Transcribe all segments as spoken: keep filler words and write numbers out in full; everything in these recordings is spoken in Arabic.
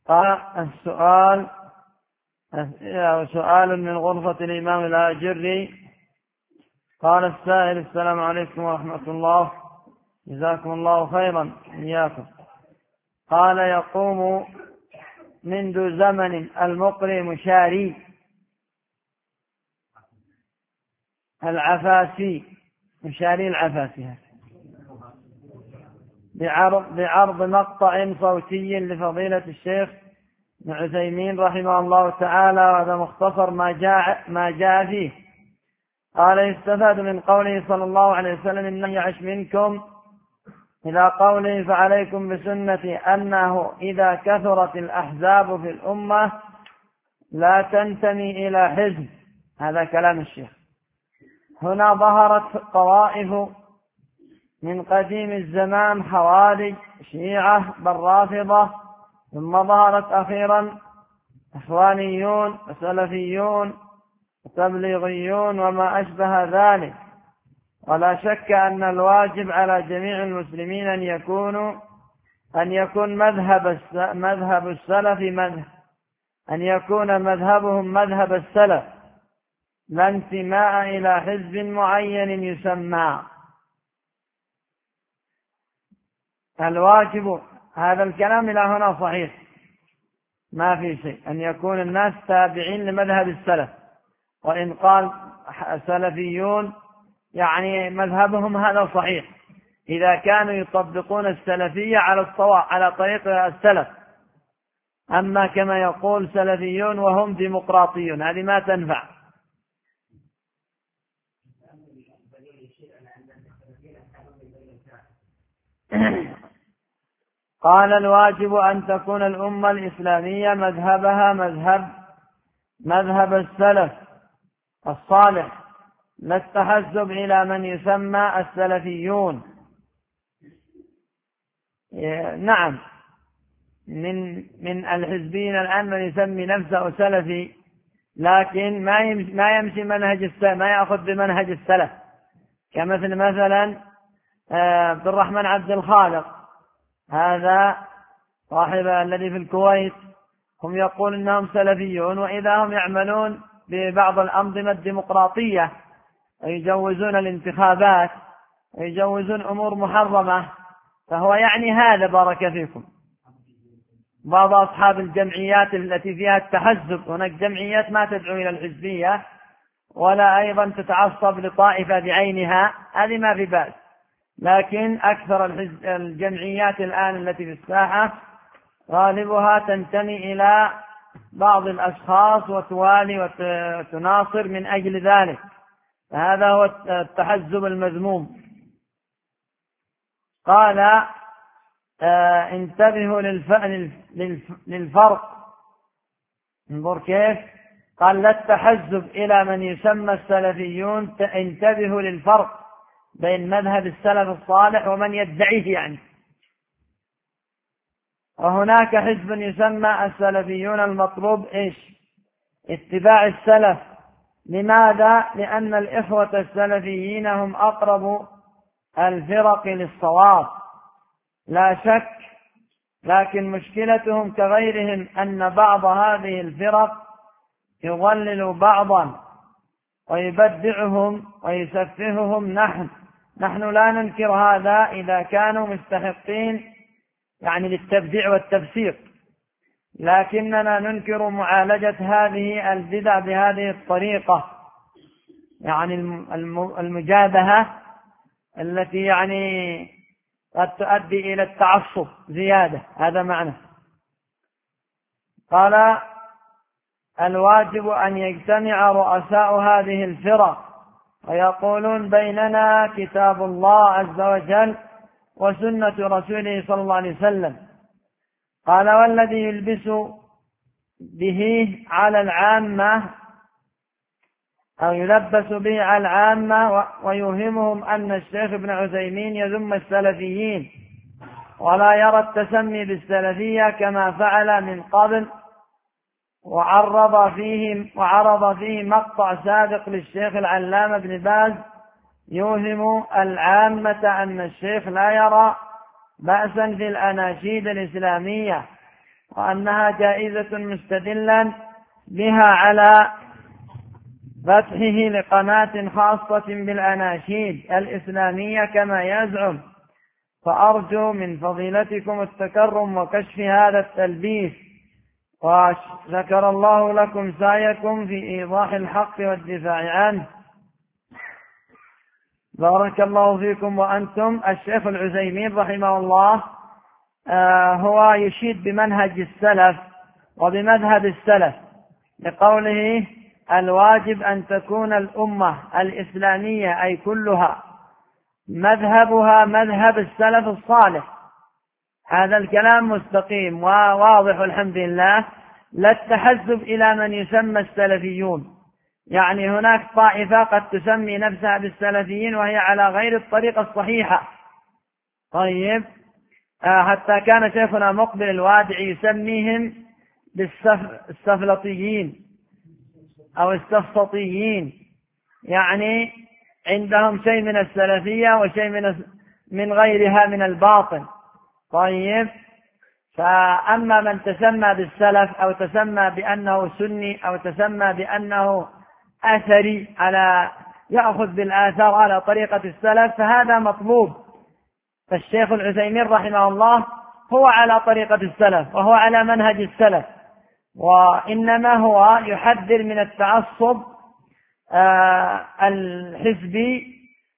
قال السؤال سؤال من غرفة الإمام الآجري. قال السائل: السلام عليكم ورحمة الله، جزاكم الله خيرا إياكم. قال: يقوم منذ زمن المقري مشاري العفاسي مشاري العفاسي بعرض, بعرض مقطع صوتي لفضيلة الشيخ ابن عثيمين رحمه الله تعالى، وهذا مختصر ما جاء, ما جاء فيه. قال: يستفاد من قوله صلى الله عليه وسلم: إن يعش منكم، إلى قوله: فعليكم بسنتي، أنه إذا كثرت الأحزاب في الأمة لا تنتمي إلى حزب. هذا كلام الشيخ. هنا ظهرت طوائف من قديم الزمان: خوارج، شيعة، بل رافضة، ثم ظهرت أخيرا إخوانيون وسلفيون وتبليغيون وما أشبه ذلك. ولا شك أن الواجب على جميع المسلمين أن يكونوا أن يكون مذهب مذهب السلف مذهب أن يكون مذهبهم مذهب السلف، لا انتماء إلى حزب معين يسمى. الواجب، هذا الكلام إلى هنا صحيح، ما في شيء، أن يكون الناس تابعين لمذهب السلف. وإن قال سلفيون يعني مذهبهم هذا صحيح إذا كانوا يطبقون السلفية على الصواب على طريق السلف. أما كما يقول سلفيون وهم ديمقراطيون، هذه ما تنفع. قال: الواجب أن تكون الأمة الإسلامية مذهبها مذهب مذهب السلف الصالح، لا التحزب إلى من يسمى السلفيون. نعم، من من الحزبين الآن من يسمي نفسه سلفي، لكن ما يمشي ما يمشي منهج السلف، ما يأخذ بمنهج السلف، كمثل مثلا عبد الرحمن عبد الخالق، هذا صاحب الذي في الكويت، هم يقول إنهم سلفيون، وإذا هم يعملون ببعض الأنظمة الديمقراطية ويجوزون الانتخابات ويجوزون أمور محرمة، فهو يعني هذا. بارك فيكم. بعض أصحاب الجمعيات التي فيها التحزب، هناك جمعيات ما تدعو إلى الحزبية ولا أيضا تتعصب لطائفة بعينها، هذه ما في بأس، لكن أكثر الجمعيات الآن التي في الساحة غالبها تنتمي إلى بعض الأشخاص وتوالي وتناصر من أجل ذلك، فهذا هو التحزب المذموم. قال: آه انتبهوا للفرق. انظر كيف قال: لا التحزب إلى من يسمى السلفيون، انتبهوا للفرق بين مذهب السلف الصالح ومن يدعيه يعني. وهناك حزب يسمى السلفيون، المطلوب إيش؟ اتباع السلف. لماذا؟ لأن الإخوة السلفيين هم أقرب الفرق للصواب لا شك، لكن مشكلتهم كغيرهم أن بعض هذه الفرق يضلل بعضا ويبدعهم ويسفههم. نحن نحن لا ننكر هذا إذا كانوا مستحقين يعني للتبديع والتفسيق، لكننا ننكر معالجة هذه البدع بهذه الطريقة، يعني المجابهة التي يعني قد تؤدي إلى التعصب زيادة، هذا معنى. قال: الواجب أن يجتمع رؤساء هذه الفرق ويقولون بيننا كتاب الله عز وجل وسنة رسوله صلى الله عليه وسلم. قال: والذي يلبس به على العامة أو يلبس به على العامة ويوهمهم أن الشيخ ابن عثيمين يذم السلفيين ولا يرى التسمي بالسلفية كما فعل من قبل، وعرض فيه وعرض فيه مقطع سابق للشيخ العلامة ابن باز يوهم العامة أن الشيخ لا يرى بأسا في الأناشيد الإسلامية وأنها جائزة مستدلا بها على فتحه لقناة خاصة بالأناشيد الإسلامية كما يزعم، فأرجو من فضيلتكم التكرم وكشف هذا التلبيس، وشكر الله لكم سعيكم في إيضاح الحق والدفاع عنه. بارك الله فيكم وأنتم. الشيخ العثيمين رحمه الله آه هو يشيد بمنهج السلف وبمذهب السلف لقوله: الواجب أن تكون الأمة الإسلامية أي كلها مذهبها مذهب السلف الصالح. هذا الكلام مستقيم وواضح الحمد لله، لا التحزب إلى من يسمى السلفيون، يعني هناك طائفة قد تسمي نفسها بالسلفيين وهي على غير الطريقة الصحيحة. طيب آه حتى كان شيخنا مقبل الوادعي يسميهم بالسفلطيين أو السفسطيين، يعني عندهم شيء من السلفية وشيء من من غيرها من الباطن. طيب فأما من تسمى بالسلف أو تسمى بأنه سني أو تسمى بأنه أثري على يأخذ بالآثار على طريقة السلف فهذا مطلوب. فالشيخ العثيمين رحمه الله هو على طريقة السلف وهو على منهج السلف، وإنما هو يحذر من التعصب آه الحزبي،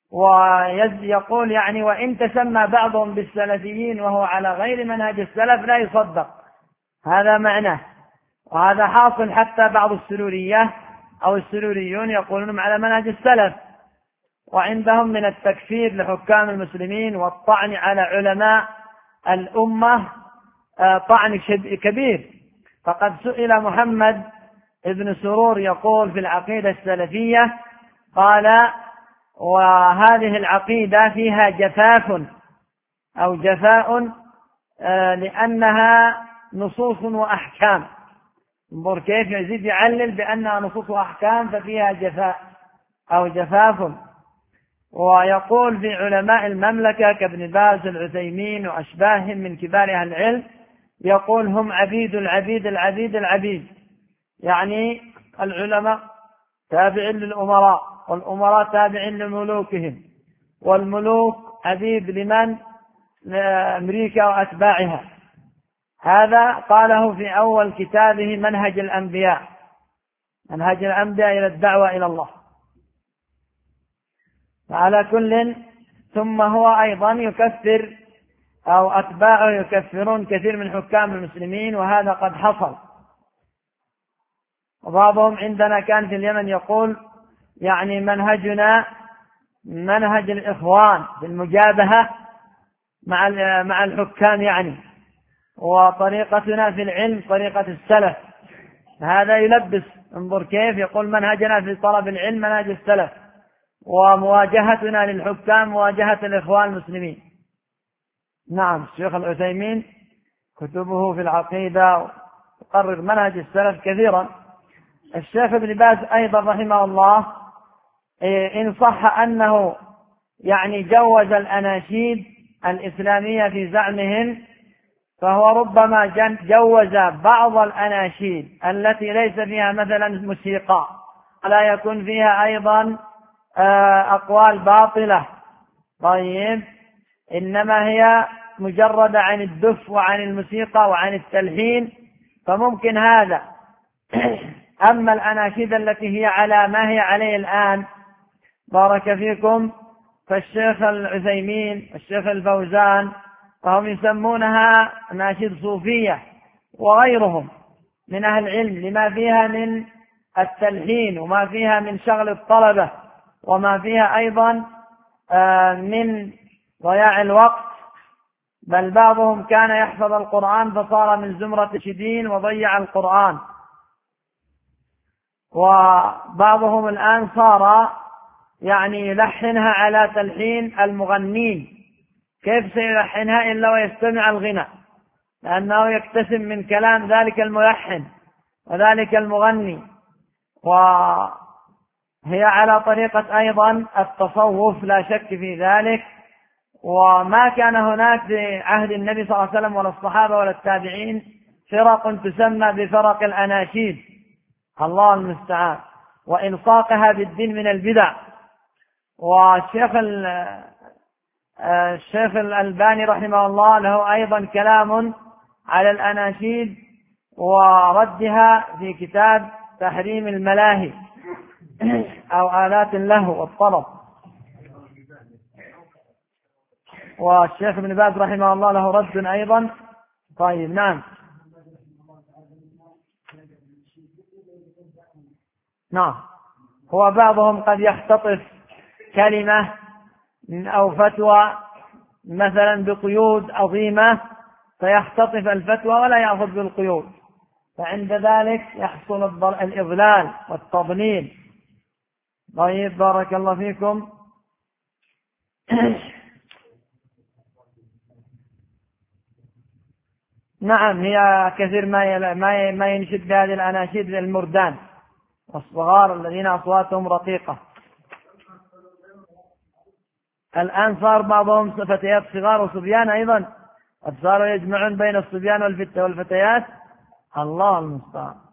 ويقول يعني وإن تسمى بعضهم بالسلفيين وهو على غير منهج السلف لا يصدق. هذا معناه، وهذا حاصل حتى بعض السرورية أو السروريون يقولون على منهج السلف، وعندهم من التكفير لحكام المسلمين والطعن على علماء الأمة طعن كبير. فقد سئل محمد ابن سرور يقول في العقيدة السلفية، قال: وهذه العقيدة فيها جفاف أو جفاء لأنها نصوص وأحكام. انظر كيف يزيد يعلل بأنها نصوص وأحكام ففيها جفاء أو جفاف. ويقول في علماء المملكة كابن باز العثيمين وأشباههم من كبار أهل العلم، يقول: هم عبيد العبيد العبيد العبيد، يعني العلماء تابعين للأمراء والأمراء تابعين لملوكهم والملوك عبيد لمن؟ لأمريكا وأتباعها. هذا قاله في أول كتابه منهج الأنبياء، منهج الأنبياء إلى الدعوة إلى الله. على كل، ثم هو أيضا يكفر أو أتباعه يكفرون كثير من حكام المسلمين، وهذا قد حصل. وبعضهم عندنا كان في اليمن يقول يعني منهجنا منهج الإخوان في المجابهة مع مع الحكام يعني، وطريقتنا في العلم طريقة السلف. هذا يلبس. انظر كيف يقول منهجنا في طلب العلم منهج السلف، ومواجهتنا للحكام مواجهة الإخوان المسلمين. نعم، الشيخ العثيمين كتبه في العقيدة تقرر منهج السلف كثيرا. الشيخ ابن باز أيضا رحمه الله إن صح أنه يعني جوز الأناشيد الإسلامية في زعمهم، فهو ربما جوز بعض الأناشيد التي ليس فيها مثلا موسيقى، ولا يكون فيها أيضا أقوال باطلة. طيب إنما هي مجردة عن الدف وعن الموسيقى وعن التلحين، فممكن هذا. أما الأناشيد التي هي على ما هي عليه الآن بارك فيكم، فالشيخ العثيمين الشيخ الفوزان فهم يسمونها أناشيد صوفية وغيرهم من أهل العلم، لما فيها من التلحين وما فيها من شغل الطلبة وما فيها أيضا من ضياع الوقت. بل بعضهم كان يحفظ القرآن فصار من زمرة الشدين وضيع القرآن، وبعضهم الآن صار يعني يلحنها على تلحين المغنين. كيف سيلحنها إلا ويستمع الغنى؟ لأنه يكتسب من كلام ذلك الملحن وذلك المغني. وهي على طريقة أيضا التصوف لا شك في ذلك، وما كان هناك في عهد النبي صلى الله عليه وسلم ولا الصحابة ولا التابعين فرق تسمى بفرق الأناشيد، الله المستعان، وإلصاقها بالدين من البدع. والشيخ الشيخ الألباني رحمه الله له أيضا كلام على الأناشيد وردها في كتاب تحريم الملاهي أو آلات اللهو والطرب. والشيخ ابن باز رحمه الله له رد أيضا. طيب نعم نعم هو بعضهم قد يختطف كلمة أو فتوى مثلا بقيود عظيمة فيختطف الفتوى ولا يأخذ بالقيود، فعند ذلك يحصل الإضلال والتضليل. طيب بارك الله فيكم. نعم هي كثير ما ما ينشد بهذه الأناشيد المردان والصغار الذين أصواتهم رقيقة. الآن صار بعضهم فتيات صغار وصبيان أيضا، قد صاروا يجمعون بين الصبيان والفتيات، الله المستعان.